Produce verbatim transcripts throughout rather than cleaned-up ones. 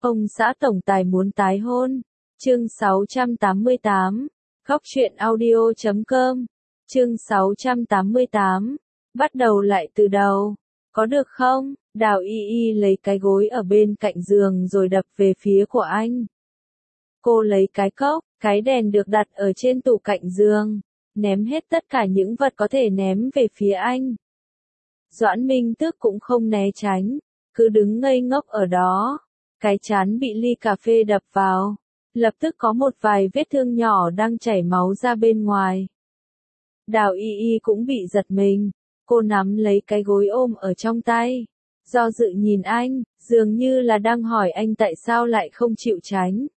Ông xã tổng tài muốn tái hôn. Chương sáu trăm tám mươi tám. Góc truyện audio chấm com. Chương sáu trăm tám mươi tám. Bắt đầu lại từ đầu. Có được không? Đào Y Y lấy cái gối ở bên cạnh giường rồi đập về phía của anh. Cô lấy cái cốc, cái đèn được đặt ở trên tủ cạnh giường, ném hết tất cả những vật có thể ném về phía anh. Doãn Minh Tước cũng không né tránh, cứ đứng ngây ngốc ở đó. Cái trán bị ly cà phê đập vào, lập tức có một vài vết thương nhỏ đang chảy máu ra bên ngoài. Đào Y Y cũng bị giật mình, cô nắm lấy cái gối ôm ở trong tay, do dự nhìn anh, dường như là đang hỏi anh tại sao lại không chịu tránh.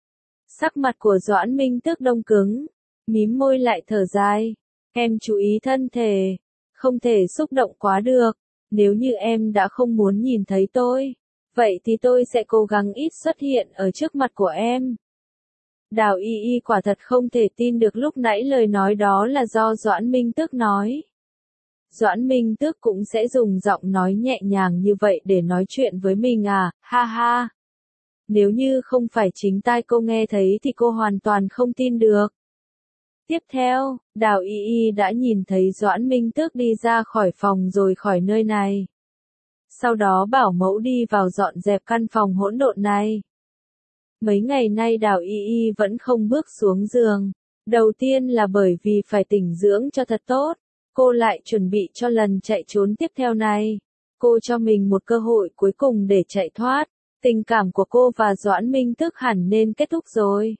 Sắc mặt của Doãn Minh Tước đông cứng, mím môi lại thở dài. Em chú ý thân thể, không thể xúc động quá được. Nếu như em đã không muốn nhìn thấy tôi, vậy thì tôi sẽ cố gắng ít xuất hiện ở trước mặt của em. Đào Y Y quả thật không thể tin được lúc nãy lời nói đó là do Doãn Minh Tước nói. Doãn Minh Tước cũng sẽ dùng giọng nói nhẹ nhàng như vậy để nói chuyện với mình à, ha ha. Nếu như không phải chính tai cô nghe thấy thì cô hoàn toàn không tin được. Tiếp theo, Đào Y Y đã nhìn thấy Doãn Minh Tước đi ra khỏi phòng rồi khỏi nơi này. Sau đó bảo mẫu đi vào dọn dẹp căn phòng hỗn độn này. Mấy ngày nay Đào Y Y vẫn không bước xuống giường. Đầu tiên là bởi vì phải tĩnh dưỡng cho thật tốt. Cô lại chuẩn bị cho lần chạy trốn tiếp theo này. Cô cho mình một cơ hội cuối cùng để chạy thoát. Tình cảm của cô và Doãn Minh Tước hẳn nên kết thúc rồi.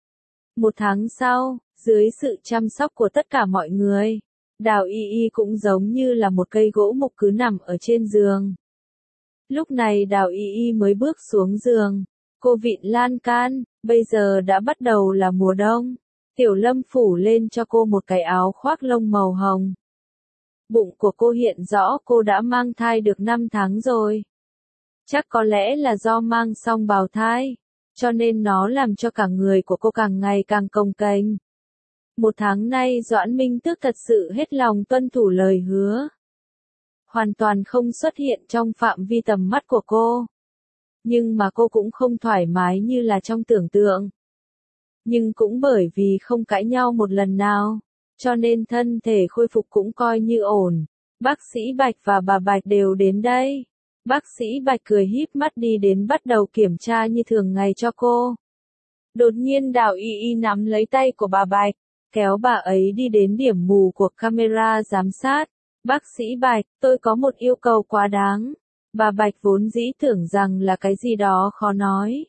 Một tháng sau, dưới sự chăm sóc của tất cả mọi người, Đào Y Y cũng giống như là một cây gỗ mục cứ nằm ở trên giường. Lúc này Đào Y Y mới bước xuống giường. Cô vịn lan can, bây giờ đã bắt đầu là mùa đông. Tiểu Lâm phủ lên cho cô một cái áo khoác lông màu hồng. Bụng của cô hiện rõ cô đã mang thai được năm tháng rồi. Chắc có lẽ là do mang xong bào thai, cho nên nó làm cho cả người của cô càng ngày càng cồng kềnh. Một tháng nay Doãn Minh Tước thật sự hết lòng tuân thủ lời hứa. Hoàn toàn không xuất hiện trong phạm vi tầm mắt của cô. Nhưng mà cô cũng không thoải mái như là trong tưởng tượng. Nhưng cũng bởi vì không cãi nhau một lần nào, cho nên thân thể khôi phục cũng coi như ổn. Bác sĩ Bạch và bà Bạch đều đến đây. Bác sĩ Bạch cười híp mắt đi đến bắt đầu kiểm tra như thường ngày cho cô. Đột nhiên Đào Y Y nắm lấy tay của bà Bạch, kéo bà ấy đi đến điểm mù của camera giám sát. Bác sĩ Bạch, tôi có một yêu cầu quá đáng. Bà Bạch vốn dĩ tưởng rằng là cái gì đó khó nói.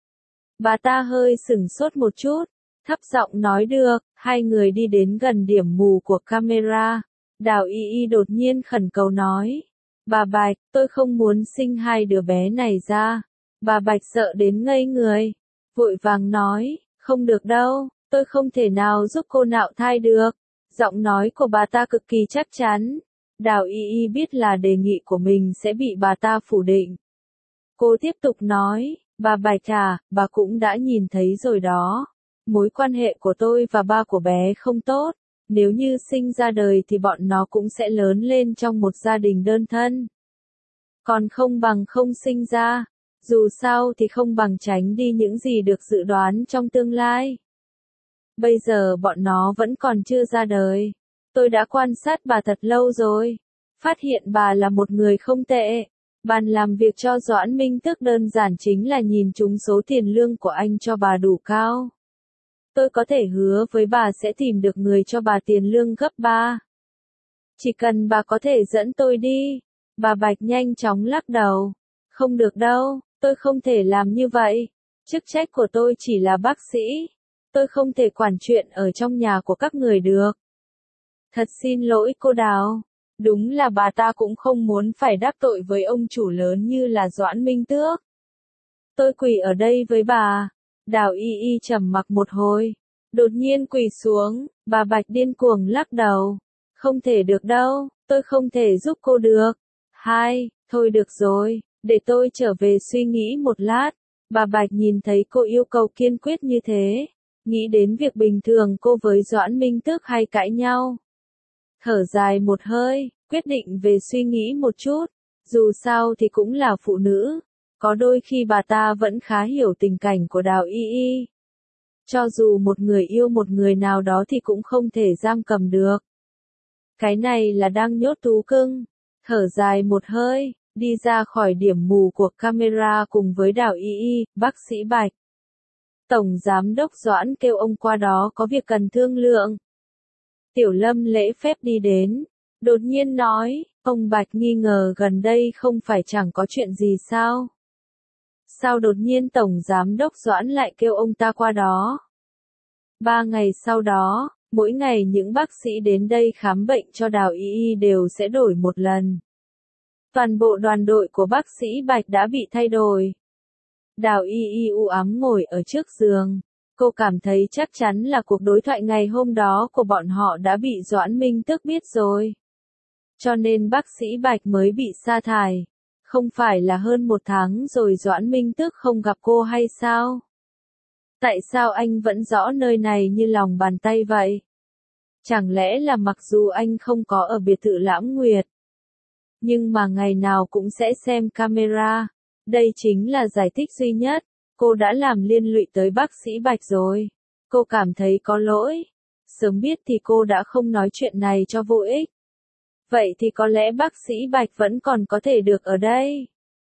Bà ta hơi sửng sốt một chút, thấp giọng nói được. Hai người đi đến gần điểm mù của camera. Đào Y Y đột nhiên khẩn cầu nói. Bà Bạch, tôi không muốn sinh hai đứa bé này ra. Bà Bạch sợ đến ngây người. Vội vàng nói, không được đâu, tôi không thể nào giúp cô nạo thai được. Giọng nói của bà ta cực kỳ chắc chắn. Đào Y Y biết là đề nghị của mình sẽ bị bà ta phủ định. Cô tiếp tục nói, bà Bạch à, bà cũng đã nhìn thấy rồi đó. Mối quan hệ của tôi và ba của bé không tốt. Nếu như sinh ra đời thì bọn nó cũng sẽ lớn lên trong một gia đình đơn thân. Còn không bằng không sinh ra. Dù sao thì không bằng tránh đi những gì được dự đoán trong tương lai. Bây giờ bọn nó vẫn còn chưa ra đời. Tôi đã quan sát bà thật lâu rồi. Phát hiện bà là một người không tệ. Bàn làm việc cho Doãn Minh Tước đơn giản chính là nhìn trúng số tiền lương của anh cho bà đủ cao. Tôi có thể hứa với bà sẽ tìm được người cho bà tiền lương gấp ba. Chỉ cần bà có thể dẫn tôi đi. Bà Bạch nhanh chóng lắc đầu. Không được đâu, tôi không thể làm như vậy. Chức trách của tôi chỉ là bác sĩ. Tôi không thể quản chuyện ở trong nhà của các người được. Thật xin lỗi cô Đào. Đúng là bà ta cũng không muốn phải đắc tội với ông chủ lớn như là Doãn Minh Tước. Tôi quỳ ở đây với bà. Đào Y Y trầm mặc một hồi. Đột nhiên quỳ xuống, bà Bạch điên cuồng lắc đầu. Không thể được đâu, tôi không thể giúp cô được. Hai, thôi được rồi, để tôi trở về suy nghĩ một lát. Bà Bạch nhìn thấy cô yêu cầu kiên quyết như thế. Nghĩ đến việc bình thường cô với Doãn Minh Tước hay cãi nhau. Thở dài một hơi, quyết định về suy nghĩ một chút. Dù sao thì cũng là phụ nữ. Có đôi khi bà ta vẫn khá hiểu tình cảnh của Đào Y Y. Cho dù một người yêu một người nào đó thì cũng không thể giam cầm được. Cái này là đang nhốt Tú Cưng. Thở dài một hơi, đi ra khỏi điểm mù của camera cùng với Đào Y Y, bác sĩ Bạch. Tổng Giám đốc Doãn kêu ông qua đó có việc cần thương lượng. Tiểu Lâm lễ phép đi đến, đột nhiên nói, ông Bạch nghi ngờ gần đây không phải chẳng có chuyện gì sao? Sao đột nhiên Tổng Giám đốc Doãn lại kêu ông ta qua đó? Ba ngày sau đó, mỗi ngày những bác sĩ đến đây khám bệnh cho Đào Y Y đều sẽ đổi một lần. Toàn bộ đoàn đội của bác sĩ Bạch đã bị thay đổi. Đào Y Y u ám ngồi ở trước giường. Cô cảm thấy chắc chắn là cuộc đối thoại ngày hôm đó của bọn họ đã bị Doãn Minh Tước biết rồi. Cho nên bác sĩ Bạch mới bị sa thải. Không phải là hơn một tháng rồi Doãn Minh Tước không gặp cô hay sao? Tại sao anh vẫn rõ nơi này như lòng bàn tay vậy? Chẳng lẽ là mặc dù anh không có ở biệt thự Lãm Nguyệt, nhưng mà ngày nào cũng sẽ xem camera. Đây chính là giải thích duy nhất. Cô đã làm liên lụy tới bác sĩ Bạch rồi. Cô cảm thấy có lỗi. Sớm biết thì cô đã không nói chuyện này cho vô ích. Vậy thì có lẽ bác sĩ Bạch vẫn còn có thể được ở đây.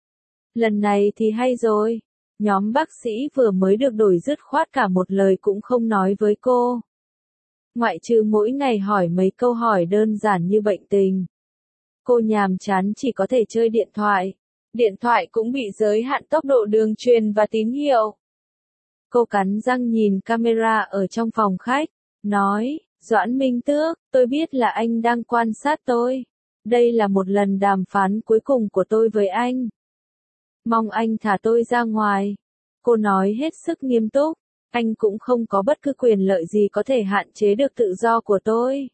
Lần này thì hay rồi. Nhóm bác sĩ vừa mới được đổi dứt khoát cả một lời cũng không nói với cô. Ngoại trừ mỗi ngày hỏi mấy câu hỏi đơn giản như bệnh tình. Cô nhàm chán chỉ có thể chơi điện thoại. Điện thoại cũng bị giới hạn tốc độ đường truyền và tín hiệu. Cô cắn răng nhìn camera ở trong phòng khách, nói, Doãn Minh Tước, tôi biết là anh đang quan sát tôi. Đây là một lần đàm phán cuối cùng của tôi với anh. Mong anh thả tôi ra ngoài. Cô nói hết sức nghiêm túc, anh cũng không có bất cứ quyền lợi gì có thể hạn chế được tự do của tôi.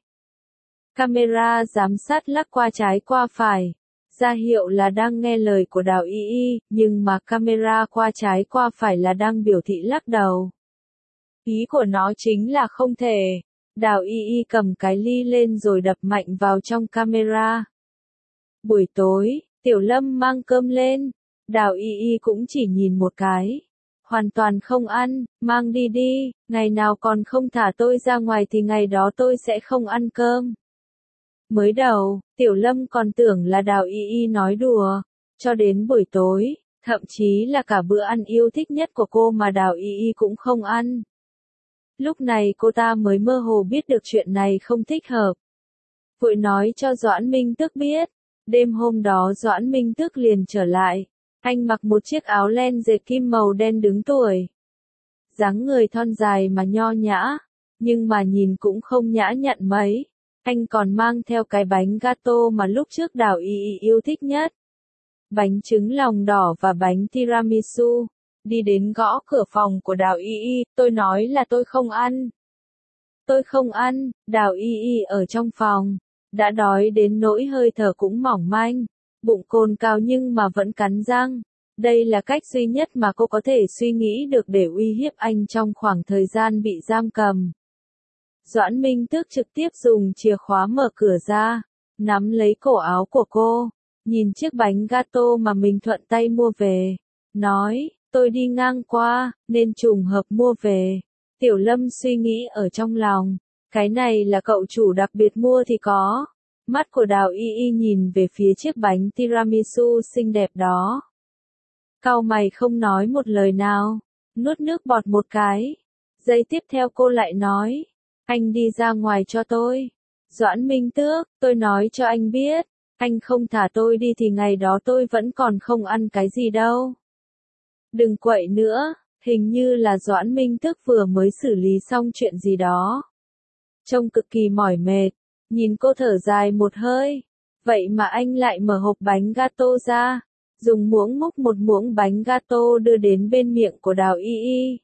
Camera giám sát lắc qua trái qua phải. Ra hiệu là đang nghe lời của Đào Y Y, nhưng mà camera qua trái qua phải là đang biểu thị lắc đầu. Ý của nó chính là không thể. Đào Y Y cầm cái ly lên rồi đập mạnh vào trong camera. Buổi tối, Tiểu Lâm mang cơm lên. Đào Y Y cũng chỉ nhìn một cái. Hoàn toàn không ăn, mang đi đi, ngày nào còn không thả tôi ra ngoài thì ngày đó tôi sẽ không ăn cơm. Mới đầu, Tiểu Lâm còn tưởng là Đào Y Y nói đùa. Cho đến buổi tối, thậm chí là cả bữa ăn yêu thích nhất của cô mà Đào Y Y cũng không ăn. Lúc này cô ta mới mơ hồ biết được chuyện này không thích hợp. Vội nói cho Doãn Minh Tước biết. Đêm hôm đó Doãn Minh Tước liền trở lại. Anh mặc một chiếc áo len dệt kim màu đen đứng tuổi. Dáng người thon dài mà nho nhã, nhưng mà nhìn cũng không nhã nhặn mấy. Anh còn mang theo cái bánh gato mà lúc trước Đào Y Y yêu thích nhất. Bánh trứng lòng đỏ và bánh tiramisu. Đi đến gõ cửa phòng của Đào Y Y, tôi nói là tôi không ăn. Tôi không ăn, Đào Y Y ở trong phòng. Đã đói đến nỗi hơi thở cũng mỏng manh. Bụng cồn cào nhưng mà vẫn cắn răng. Đây là cách duy nhất mà cô có thể suy nghĩ được để uy hiếp anh trong khoảng thời gian bị giam cầm. Doãn Minh Tước trực tiếp dùng chìa khóa mở cửa ra, nắm lấy cổ áo của cô, nhìn chiếc bánh gato mà mình thuận tay mua về, nói, tôi đi ngang qua, nên trùng hợp mua về. Tiểu Lâm suy nghĩ ở trong lòng, cái này là cậu chủ đặc biệt mua thì có. Mắt của Đào Y Y nhìn về phía chiếc bánh tiramisu xinh đẹp đó. Cau mày không nói một lời nào, nuốt nước bọt một cái. Giây tiếp theo cô lại nói, anh đi ra ngoài cho tôi. Doãn Minh Tước, tôi nói cho anh biết, anh không thả tôi đi thì ngày đó tôi vẫn còn không ăn cái gì đâu. Đừng quậy nữa, hình như là Doãn Minh Tước vừa mới xử lý xong chuyện gì đó. Trông cực kỳ mỏi mệt, nhìn cô thở dài một hơi. Vậy mà anh lại mở hộp bánh gato ra, dùng muỗng múc một muỗng bánh gato đưa đến bên miệng của Đào Y Y.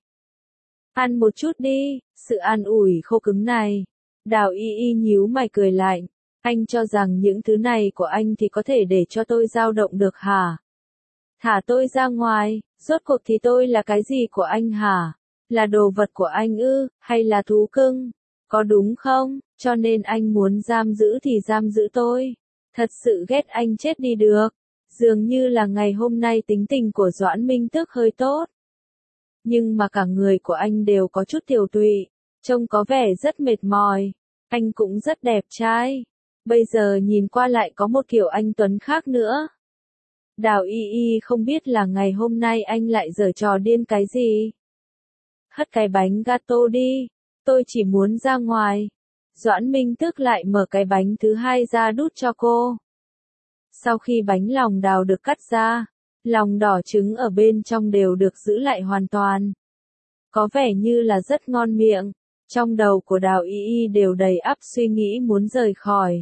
Ăn một chút đi, sự an ủi khô cứng này. Đào Y Y nhíu mày cười lạnh. Anh cho rằng những thứ này của anh thì có thể để cho tôi dao động được hả? Thả tôi ra ngoài, rốt cuộc thì tôi là cái gì của anh hả? Là đồ vật của anh ư, hay là thú cưng? Có đúng không? Cho nên anh muốn giam giữ thì giam giữ tôi. Thật sự ghét anh chết đi được. Dường như là ngày hôm nay tính tình của Doãn Minh Tước hơi tốt. Nhưng mà cả người của anh đều có chút tiều tụy, trông có vẻ rất mệt mỏi. Anh cũng rất đẹp trai. Bây giờ nhìn qua lại có một kiểu anh tuấn khác nữa. Đào Y Y không biết là ngày hôm nay anh lại giở trò điên cái gì. Hất cái bánh gato đi, tôi chỉ muốn ra ngoài. Doãn Minh Tước lại mở cái bánh thứ hai ra đút cho cô. Sau khi bánh lòng đào được cắt ra, lòng đỏ trứng ở bên trong đều được giữ lại hoàn toàn. Có vẻ như là rất ngon miệng. Trong đầu của Đào Y Y đều đầy ắp suy nghĩ muốn rời khỏi.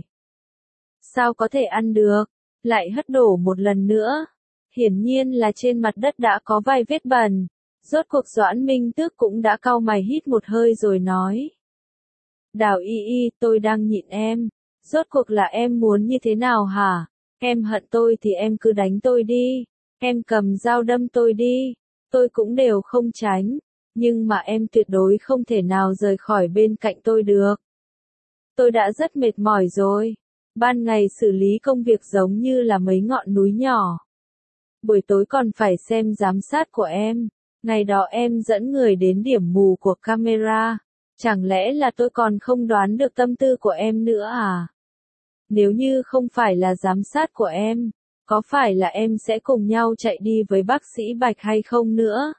Sao có thể ăn được? Lại hất đổ một lần nữa. Hiển nhiên là trên mặt đất đã có vài vết bẩn. Rốt cuộc Doãn Minh Tước cũng đã cau mày hít một hơi rồi nói. Đào Y Y, tôi đang nhịn em. Rốt cuộc là em muốn như thế nào hả? Em hận tôi thì em cứ đánh tôi đi. Em cầm dao đâm tôi đi. Tôi cũng đều không tránh. Nhưng mà em tuyệt đối không thể nào rời khỏi bên cạnh tôi được. Tôi đã rất mệt mỏi rồi. Ban ngày xử lý công việc giống như là mấy ngọn núi nhỏ. Buổi tối còn phải xem giám sát của em. Ngày đó em dẫn người đến điểm mù của camera. Chẳng lẽ là tôi còn không đoán được tâm tư của em nữa à? Nếu như không phải là giám sát của em, có phải là em sẽ cùng nhau chạy đi với bác sĩ Bạch hay không nữa?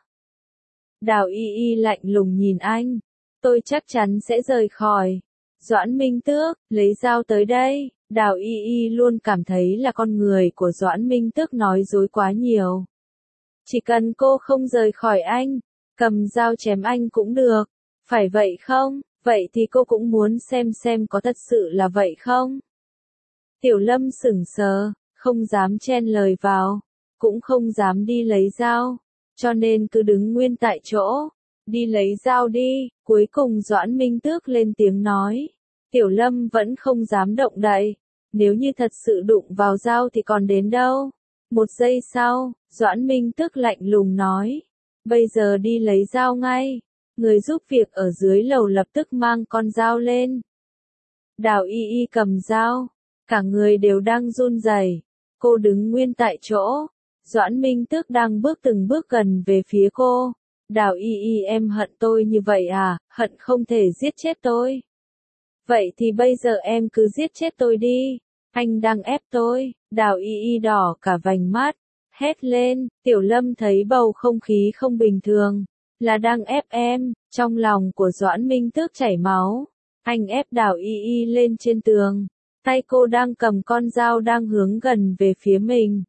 Đào Y Y lạnh lùng nhìn anh. Tôi chắc chắn sẽ rời khỏi. Doãn Minh Tước, lấy dao tới đây. Đào Y Y luôn cảm thấy là con người của Doãn Minh Tước nói dối quá nhiều. Chỉ cần cô không rời khỏi anh, cầm dao chém anh cũng được. Phải vậy không? Vậy thì cô cũng muốn xem xem có thật sự là vậy không? Tiểu Lâm sững sờ, không dám chen lời vào, cũng không dám đi lấy dao, cho nên cứ đứng nguyên tại chỗ. Đi lấy dao đi, cuối cùng Doãn Minh Tước lên tiếng nói. Tiểu Lâm vẫn không dám động đậy, nếu như thật sự đụng vào dao thì còn đến đâu. Một giây sau, Doãn Minh Tước lạnh lùng nói. Bây giờ đi lấy dao ngay. Người giúp việc ở dưới lầu lập tức mang con dao lên. Đào Y Y cầm dao, cả người đều đang run rẩy. Cô đứng nguyên tại chỗ. Doãn Minh Tước đang bước từng bước gần về phía cô. Đào Y Y, em hận tôi như vậy à? Hận không thể giết chết tôi. Vậy thì bây giờ em cứ giết chết tôi đi. Anh đang ép tôi. Đào Y Y đỏ cả vành mắt, hét lên. Tiểu Lâm thấy bầu không khí không bình thường, là đang ép em. Trong lòng của Doãn Minh Tước chảy máu. Anh ép Đào Y Y lên trên tường. Tay cô đang cầm con dao đang hướng gần về phía mình.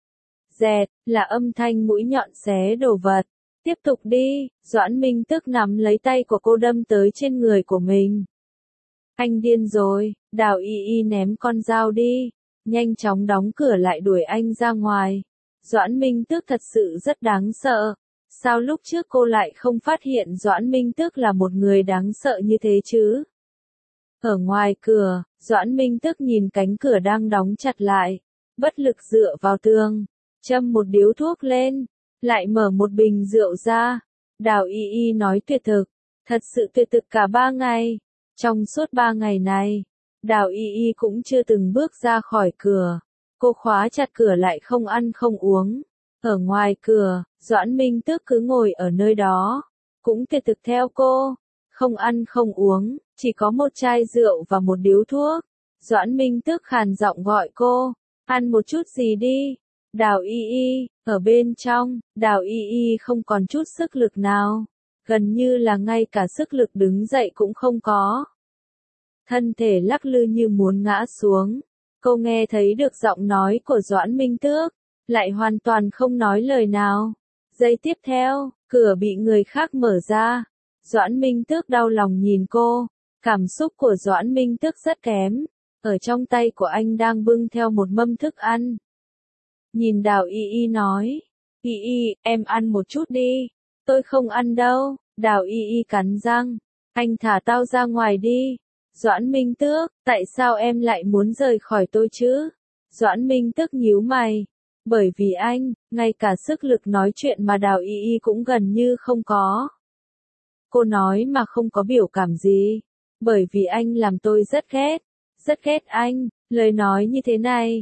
Dẹt, là âm thanh mũi nhọn xé đồ vật. Tiếp tục đi. Doãn Minh Tước nắm lấy tay của cô đâm tới trên người của mình. Anh điên rồi. Đào Y Y ném con dao đi. Nhanh chóng đóng cửa lại đuổi anh ra ngoài. Doãn Minh Tước thật sự rất đáng sợ. Sao lúc trước cô lại không phát hiện Doãn Minh Tước là một người đáng sợ như thế chứ? Ở ngoài cửa, Doãn Minh Tước nhìn cánh cửa đang đóng chặt lại. Bất lực dựa vào tường. Châm một điếu thuốc lên. Lại mở một bình rượu ra. Đào Y Y nói tuyệt thực. Thật sự tuyệt thực cả ba ngày. Trong suốt ba ngày này, Đào Y Y cũng chưa từng bước ra khỏi cửa. Cô khóa chặt cửa lại không ăn không uống. Ở ngoài cửa, Doãn Minh Tước cứ ngồi ở nơi đó. Cũng tuyệt thực theo cô. Không ăn không uống, chỉ có một chai rượu và một điếu thuốc. Doãn Minh Tước khàn giọng gọi cô. Ăn một chút gì đi. Đào Y Y, ở bên trong, Đào Y Y không còn chút sức lực nào. Gần như là ngay cả sức lực đứng dậy cũng không có. Thân thể lắc lư như muốn ngã xuống. Cô nghe thấy được giọng nói của Doãn Minh Tước, lại hoàn toàn không nói lời nào. Giây tiếp theo, cửa bị người khác mở ra. Doãn Minh Tước đau lòng nhìn cô. Cảm xúc của Doãn Minh Tước rất kém. Ở trong tay của anh đang bưng theo một mâm thức ăn. Nhìn Đào Y Y nói. Y Y, em ăn một chút đi. Tôi không ăn đâu. Đào Y Y cắn răng. Anh thả tao ra ngoài đi. Doãn Minh Tước, tại sao em lại muốn rời khỏi tôi chứ? Doãn Minh Tước nhíu mày. Bởi vì anh, ngay cả sức lực nói chuyện mà Đào Y Y cũng gần như không có. Cô nói mà không có biểu cảm gì. Bởi vì anh làm tôi rất ghét. Rất ghét anh. Lời nói như thế này,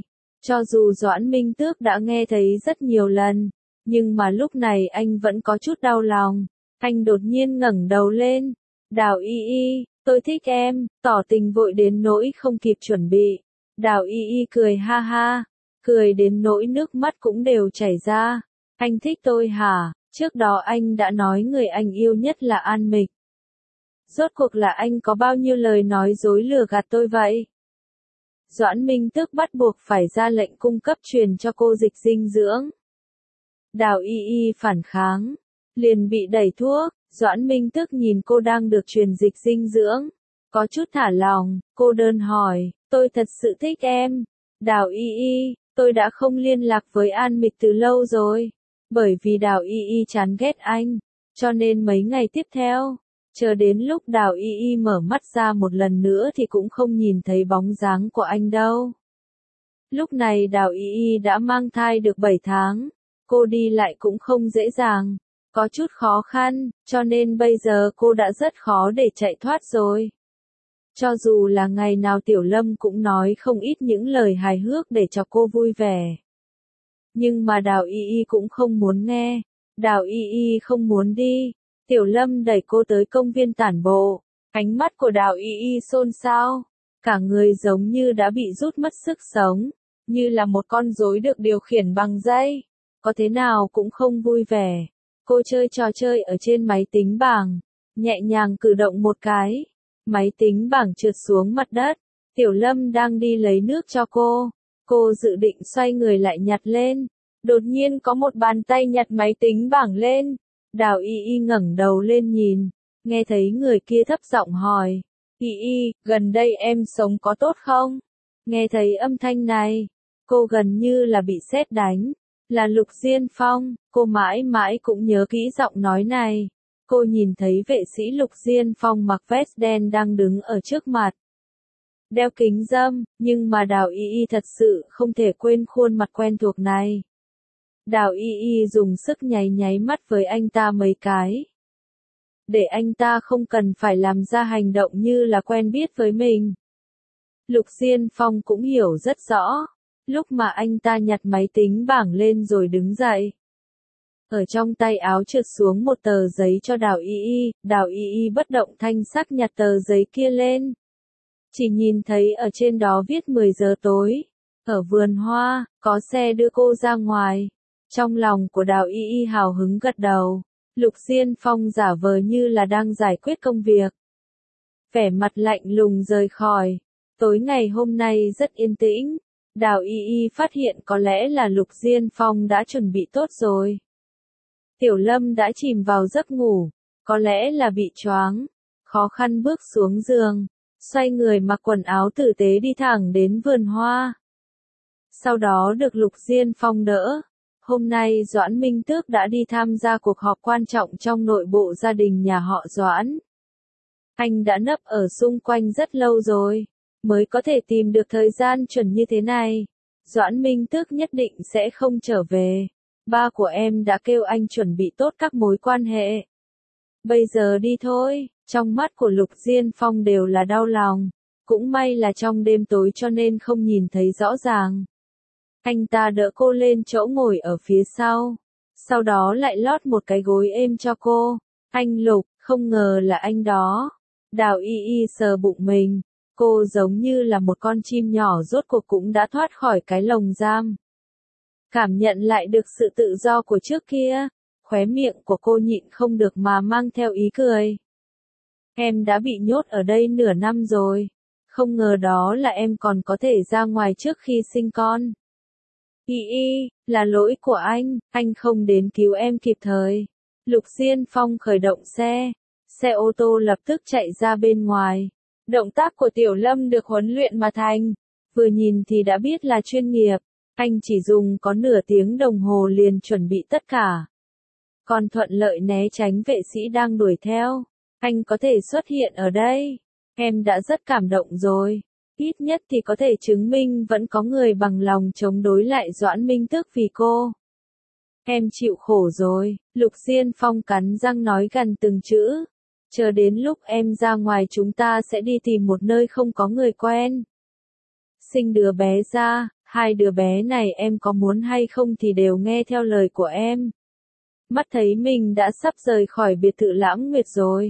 Cho dù Doãn Minh Tước đã nghe thấy rất nhiều lần, nhưng mà lúc này anh vẫn có chút đau lòng. Anh đột nhiên ngẩng đầu lên. Đào Y Y, tôi thích em, tỏ tình vội đến nỗi không kịp chuẩn bị. Đào Y Y cười ha ha, cười đến nỗi nước mắt cũng đều chảy ra. Anh thích tôi hả? Trước đó anh đã nói người anh yêu nhất là An Mịch. Rốt cuộc là anh có bao nhiêu lời nói dối lừa gạt tôi vậy? Doãn Minh Tước bắt buộc phải ra lệnh cung cấp truyền cho cô dịch dinh dưỡng. Đào Y Y phản kháng, liền bị đẩy thuốc. Doãn Minh Tước nhìn cô đang được truyền dịch dinh dưỡng, có chút thả lòng, cô đơn hỏi, tôi thật sự thích em. Đào Y Y, tôi đã không liên lạc với An Mịch từ lâu rồi, bởi vì Đào Y Y chán ghét anh, cho nên mấy ngày tiếp theo, chờ đến lúc Đào Y Y mở mắt ra một lần nữa thì cũng không nhìn thấy bóng dáng của anh đâu. Lúc này Đào Y Y đã mang thai được bảy tháng, cô đi lại cũng không dễ dàng, có chút khó khăn, cho nên bây giờ cô đã rất khó để chạy thoát rồi. Cho dù là ngày nào Tiểu Lâm cũng nói không ít những lời hài hước để cho cô vui vẻ. Nhưng mà Đào Y Y cũng không muốn nghe, Đào Y Y không muốn đi. Tiểu Lâm đẩy cô tới công viên tản bộ, ánh mắt của Đào Y Y xôn xao, cả người giống như đã bị rút mất sức sống, như là một con rối được điều khiển bằng dây, có thế nào cũng không vui vẻ. Cô chơi trò chơi ở trên máy tính bảng, nhẹ nhàng cử động một cái, máy tính bảng trượt xuống mặt đất. Tiểu Lâm đang đi lấy nước cho cô, cô dự định xoay người lại nhặt lên, đột nhiên có một bàn tay nhặt máy tính bảng lên. Đào Y Y ngẩng đầu lên nhìn, nghe thấy người kia thấp giọng hỏi, Y Y, gần đây em sống có tốt không? Nghe thấy âm thanh này, cô gần như là bị sét đánh, là Lục Diên Phong, cô mãi mãi cũng nhớ kỹ giọng nói này. Cô nhìn thấy vệ sĩ Lục Diên Phong mặc vest đen đang đứng ở trước mặt, đeo kính râm, nhưng mà Đào Y Y thật sự không thể quên khuôn mặt quen thuộc này. Đào Y Y dùng sức nháy nháy mắt với anh ta mấy cái, để anh ta không cần phải làm ra hành động như là quen biết với mình. Lục Diên Phong cũng hiểu rất rõ, lúc mà anh ta nhặt máy tính bảng lên rồi đứng dậy. Ở trong tay áo trượt xuống một tờ giấy cho Đào Y Y, Đào Y Y bất động thanh sắc nhặt tờ giấy kia lên. Chỉ nhìn thấy ở trên đó viết mười giờ tối, ở vườn hoa, có xe đưa cô ra ngoài. Trong lòng của Đào Y Y hào hứng gật đầu, Lục Diên Phong giả vờ như là đang giải quyết công việc. Vẻ mặt lạnh lùng rời khỏi. Tối ngày hôm nay rất yên tĩnh, Đào Y Y phát hiện có lẽ là Lục Diên Phong đã chuẩn bị tốt rồi. Tiểu Lâm đã chìm vào giấc ngủ, có lẽ là bị choáng, khó khăn bước xuống giường, xoay người mặc quần áo tử tế đi thẳng đến vườn hoa. Sau đó được Lục Diên Phong đỡ. Hôm nay Doãn Minh Tước đã đi tham gia cuộc họp quan trọng trong nội bộ gia đình nhà họ Doãn. Anh đã nấp ở xung quanh rất lâu rồi, mới có thể tìm được thời gian chuẩn như thế này. Doãn Minh Tước nhất định sẽ không trở về. Ba của em đã kêu anh chuẩn bị tốt các mối quan hệ. Bây giờ đi thôi. Trong mắt của Lục Diên Phong đều là đau lòng. Cũng may là trong đêm tối cho nên không nhìn thấy rõ ràng. Anh ta đỡ cô lên chỗ ngồi ở phía sau. Sau đó lại lót một cái gối êm cho cô. Anh Lục, không ngờ là anh đó. Đào Y Y sờ bụng mình. Cô giống như là một con chim nhỏ rốt cuộc cũng đã thoát khỏi cái lồng giam. Cảm nhận lại được sự tự do của trước kia. Khóe miệng của cô nhịn không được mà mang theo ý cười. Em đã bị nhốt ở đây nửa năm rồi. Không ngờ đó là em còn có thể ra ngoài trước khi sinh con. Y Y, là lỗi của anh, anh không đến cứu em kịp thời. Lục Diên Phong khởi động xe. Xe ô tô lập tức chạy ra bên ngoài. Động tác của Tiểu Lâm được huấn luyện mà thành. Vừa nhìn thì đã biết là chuyên nghiệp. Anh chỉ dùng có nửa tiếng đồng hồ liền chuẩn bị tất cả. Còn thuận lợi né tránh vệ sĩ đang đuổi theo. Anh có thể xuất hiện ở đây. Em đã rất cảm động rồi. Ít nhất thì có thể chứng minh vẫn có người bằng lòng chống đối lại Doãn Minh Tước vì cô. Em chịu khổ rồi. Lục Diên Phong cắn răng nói gần từng chữ. Chờ đến lúc em ra ngoài chúng ta sẽ đi tìm một nơi không có người quen. Sinh đứa bé ra, Hai đứa bé này em có muốn hay không thì đều nghe theo lời của em. Mắt thấy mình đã sắp rời khỏi biệt thự Lãng Nguyệt rồi.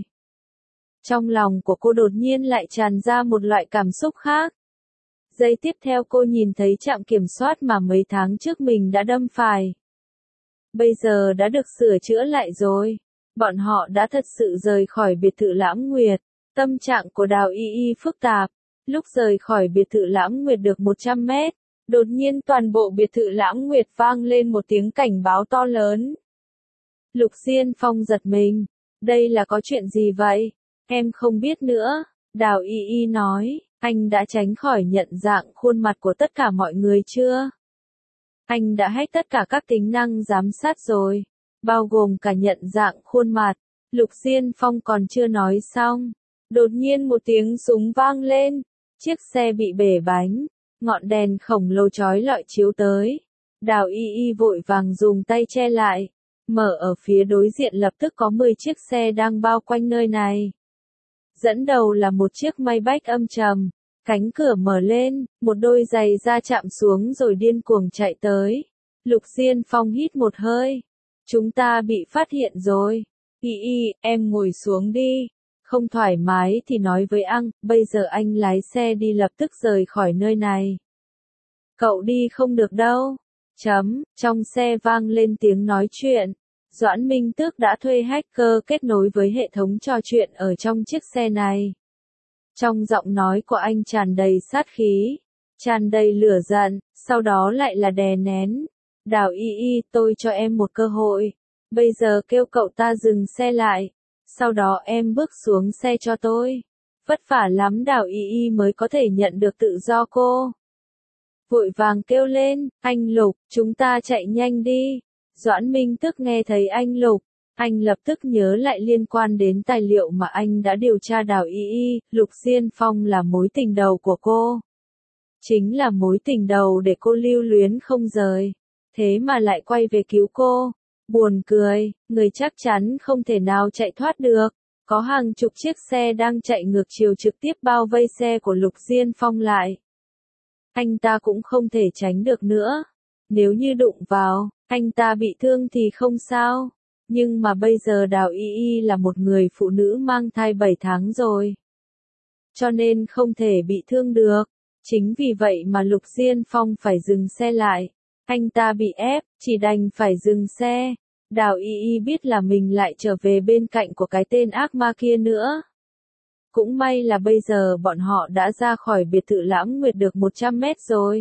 Trong lòng của cô đột nhiên lại tràn ra một loại cảm xúc khác. Giây tiếp theo cô nhìn thấy trạm kiểm soát mà mấy tháng trước mình đã đâm phải. Bây giờ đã được sửa chữa lại rồi. Bọn họ đã thật sự rời khỏi biệt thự Lãng Nguyệt. Tâm trạng của Đào Y Y phức tạp. Lúc rời khỏi biệt thự Lãng Nguyệt được một trăm mét, đột nhiên toàn bộ biệt thự Lãng Nguyệt vang lên một tiếng cảnh báo to lớn. Lục Diên Phong giật mình. Đây là có chuyện gì vậy? Em không biết nữa. Đào Y Y nói, anh đã tránh khỏi nhận dạng khuôn mặt của tất cả mọi người chưa? Anh đã hack tất cả các tính năng giám sát rồi, bao gồm cả nhận dạng khuôn mặt. Lục Diên Phong còn chưa nói xong. Đột nhiên một tiếng súng vang lên. Chiếc xe bị bể bánh. Ngọn đèn khổng lồ chói lọi chiếu tới. Đào Y Y vội vàng dùng tay che lại. Mở ở phía đối diện lập tức có mười chiếc xe đang bao quanh nơi này. Dẫn đầu là một chiếc Maybach âm trầm. Cánh cửa mở lên, một đôi giày da chạm xuống rồi điên cuồng chạy tới. Lục Diên Phong hít một hơi. Chúng ta bị phát hiện rồi. Y Y, em ngồi xuống đi. Không thoải mái thì nói với anh, bây giờ anh lái xe đi lập tức rời khỏi nơi này. Cậu đi không được đâu. Chấm, trong xe vang lên tiếng nói chuyện. Doãn Minh Tước đã thuê hacker kết nối với hệ thống trò chuyện ở trong chiếc xe này. Trong giọng nói của anh tràn đầy sát khí, tràn đầy lửa giận, sau đó lại là đè nén. Đào Y Y, tôi cho em một cơ hội. Bây giờ kêu cậu ta dừng xe lại. Sau đó em bước xuống xe cho tôi. Vất vả lắm Đào Y Y mới có thể nhận được tự do cô. Vội vàng kêu lên, anh Lục, chúng ta chạy nhanh đi. Doãn Minh Tước nghe thấy anh Lục. Anh lập tức nhớ lại liên quan đến tài liệu mà anh đã điều tra Đào Y Y, Lục Diên Phong là mối tình đầu của cô. Chính là mối tình đầu để cô lưu luyến không rời. Thế mà lại quay về cứu cô. Buồn cười, người chắc chắn không thể nào chạy thoát được. Có hàng chục chiếc xe đang chạy ngược chiều trực tiếp bao vây xe của Lục Diên Phong lại. Anh ta cũng không thể tránh được nữa. Nếu như đụng vào, anh ta bị thương thì không sao. Nhưng mà bây giờ Đào Y Y là một người phụ nữ mang thai bảy tháng rồi. Cho nên không thể bị thương được. Chính vì vậy mà Lục Diên Phong phải dừng xe lại. Anh ta bị ép, chỉ đành phải dừng xe. Đào Y Y biết là mình lại trở về bên cạnh của cái tên ác ma kia nữa. Cũng may là bây giờ bọn họ đã ra khỏi biệt thự Lãng Nguyệt được một trăm mét rồi.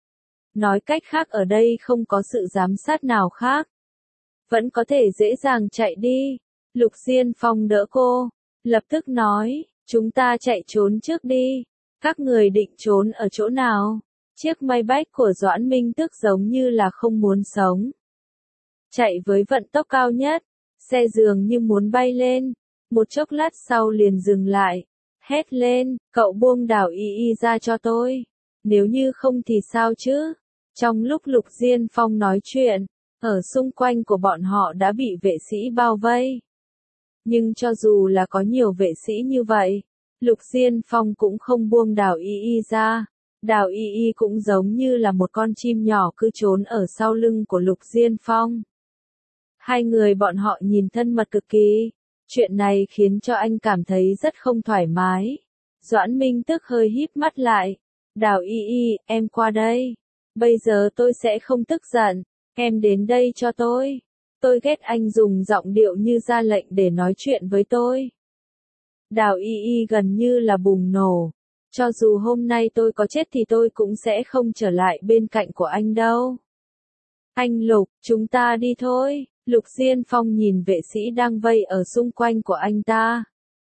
Nói cách khác ở đây không có sự giám sát nào khác. Vẫn có thể dễ dàng chạy đi. Lục Diên Phong đỡ cô. Lập tức nói, chúng ta chạy trốn trước đi. Các người định trốn ở chỗ nào? Chiếc Maybach của Doãn Minh Tước giống như là không muốn sống. Chạy với vận tốc cao nhất. Xe dường như muốn bay lên. Một chốc lát sau liền dừng lại. Hét lên, cậu buông Đào Y Y ra cho tôi. Nếu như không thì sao chứ? Trong lúc Lục Diên Phong nói chuyện, ở xung quanh của bọn họ đã bị vệ sĩ bao vây. Nhưng cho dù là có nhiều vệ sĩ như vậy, Lục Diên Phong cũng không buông Đào Y Y ra. Đào Y Y cũng giống như là một con chim nhỏ cứ trốn ở sau lưng của Lục Diên Phong. Hai người bọn họ nhìn thân mật cực kỳ. Chuyện này khiến cho anh cảm thấy rất không thoải mái. Doãn Minh Tước hơi híp mắt lại. Đào Y Y, em qua đây. Bây giờ tôi sẽ không tức giận. Em đến đây cho tôi. Tôi ghét anh dùng giọng điệu như ra lệnh để nói chuyện với tôi. Đào Y Y gần như là bùng nổ. Cho dù hôm nay tôi có chết thì tôi cũng sẽ không trở lại bên cạnh của anh đâu. Anh Lục, chúng ta đi thôi. Lục Diên Phong nhìn vệ sĩ đang vây ở xung quanh của anh ta.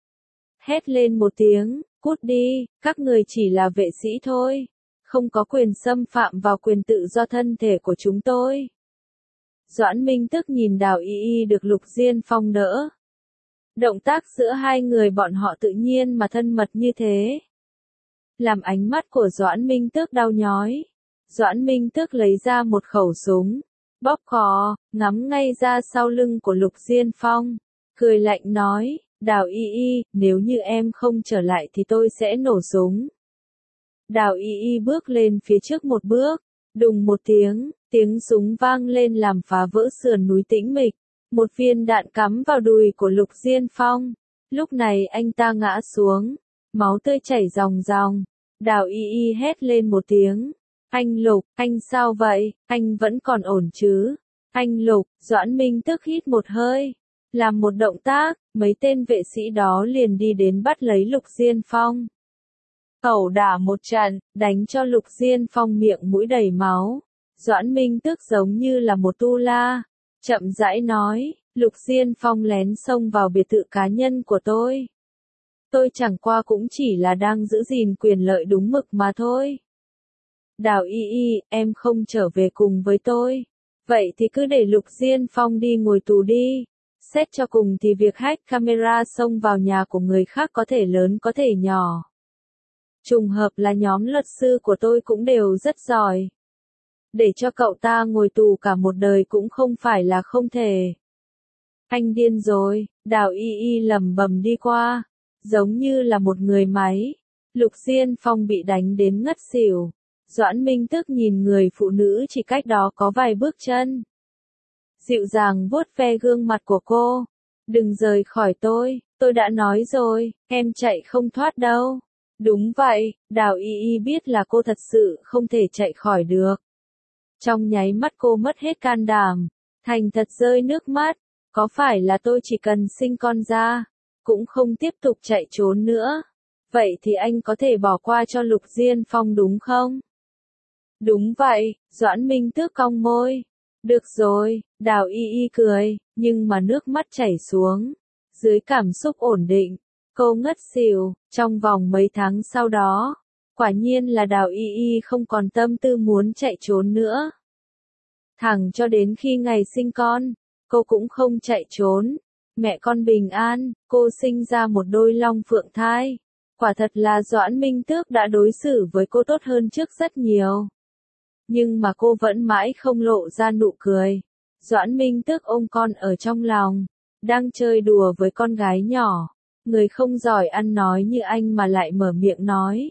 Hét lên một tiếng, cút đi, các người chỉ là vệ sĩ thôi. Không có quyền xâm phạm vào quyền tự do thân thể của chúng tôi. Doãn Minh Tước nhìn Đào Y Y được Lục Diên Phong đỡ. Động tác giữa hai người bọn họ tự nhiên mà thân mật như thế. Làm ánh mắt của Doãn Minh Tước đau nhói. Doãn Minh Tước lấy ra một khẩu súng. Bóp cò, ngắm ngay ra sau lưng của Lục Diên Phong. Cười lạnh nói, Đào Y Y, nếu như em không trở lại thì tôi sẽ nổ súng. Đào Y Y bước lên phía trước một bước. Đùng một tiếng, tiếng súng vang lên làm phá vỡ sườn núi tĩnh mịch. Một viên đạn cắm vào đùi của Lục Diên Phong. Lúc này anh ta ngã xuống, máu tươi chảy ròng ròng. Đào Y Y hét lên một tiếng. Anh Lục, anh sao vậy, anh vẫn còn ổn chứ? Anh Lục, Doãn Minh tức hít một hơi. Làm một động tác, mấy tên vệ sĩ đó liền đi đến bắt lấy Lục Diên Phong. Ẩu đả một trận, đánh cho Lục Diên Phong miệng mũi đầy máu. Doãn Minh tức giống như là một tu la. Chậm rãi nói, Lục Diên Phong lén xông vào biệt thự cá nhân của tôi. Tôi chẳng qua cũng chỉ là đang giữ gìn quyền lợi đúng mực mà thôi. Đào Y Y, em không trở về cùng với tôi. Vậy thì cứ để Lục Diên Phong đi ngồi tù đi. Xét cho cùng thì việc hack camera xông vào nhà của người khác có thể lớn có thể nhỏ. Trùng hợp là nhóm luật sư của tôi cũng đều rất giỏi. Để cho cậu ta ngồi tù cả một đời cũng không phải là không thể. Anh điên rồi, Đào Y Y lẩm bẩm đi qua, giống như là một người máy. Lục Diên Phong bị đánh đến ngất xỉu. Doãn Minh tức nhìn người phụ nữ chỉ cách đó có vài bước chân. Dịu dàng vuốt ve gương mặt của cô. Đừng rời khỏi tôi, tôi đã nói rồi, em chạy không thoát đâu. Đúng vậy, Đào Y Y biết là cô thật sự không thể chạy khỏi được. Trong nháy mắt cô mất hết can đảm, thành thật rơi nước mắt. Có phải là tôi chỉ cần sinh con ra, cũng không tiếp tục chạy trốn nữa. Vậy thì anh có thể bỏ qua cho Lục Diên Phong đúng không? Đúng vậy, Doãn Minh Tước cong môi. Được rồi, Đào Y Y cười, nhưng mà nước mắt chảy xuống. Dưới cảm xúc ổn định, cô ngất xỉu. Trong vòng mấy tháng sau đó, quả nhiên là Đào Y Y không còn tâm tư muốn chạy trốn nữa. Thẳng cho đến khi ngày sinh con, cô cũng không chạy trốn. Mẹ con bình an, cô sinh ra một đôi long phượng thai. Quả thật là Doãn Minh Tước đã đối xử với cô tốt hơn trước rất nhiều. Nhưng mà cô vẫn mãi không lộ ra nụ cười. Doãn Minh Tước ôm con ở trong lòng, đang chơi đùa với con gái nhỏ. Người không giỏi ăn nói như anh mà lại mở miệng nói.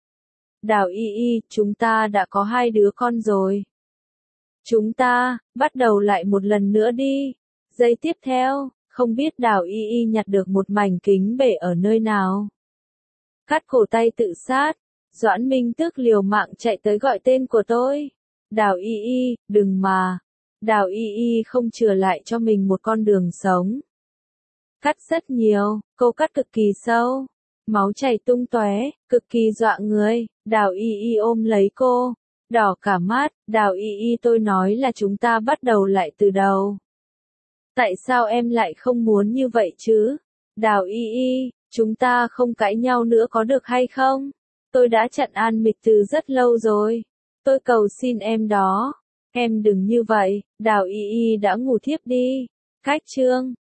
Đào Y Y, chúng ta đã có hai đứa con rồi. Chúng ta, bắt đầu lại một lần nữa đi. Giây tiếp theo, không biết Đào Y Y nhặt được một mảnh kính bể ở nơi nào. Cắt cổ tay tự sát. Doãn Minh Tước liều mạng chạy tới gọi tên của tôi. Đào Y Y, đừng mà. Đào Y Y không chừa lại cho mình một con đường sống. Cắt rất nhiều, cô cắt cực kỳ sâu. Máu chảy tung tóe, cực kỳ dọa người. Đào Y Y ôm lấy cô, đỏ cả mắt. Đào Y Y, tôi nói là chúng ta bắt đầu lại từ đầu. Tại sao em lại không muốn như vậy chứ? Đào Y Y, chúng ta không cãi nhau nữa có được hay không? Tôi đã chặn An Mịch từ rất lâu rồi. Tôi cầu xin em đó. Em đừng như vậy. Đào Y Y đã ngủ thiếp đi. Cách chương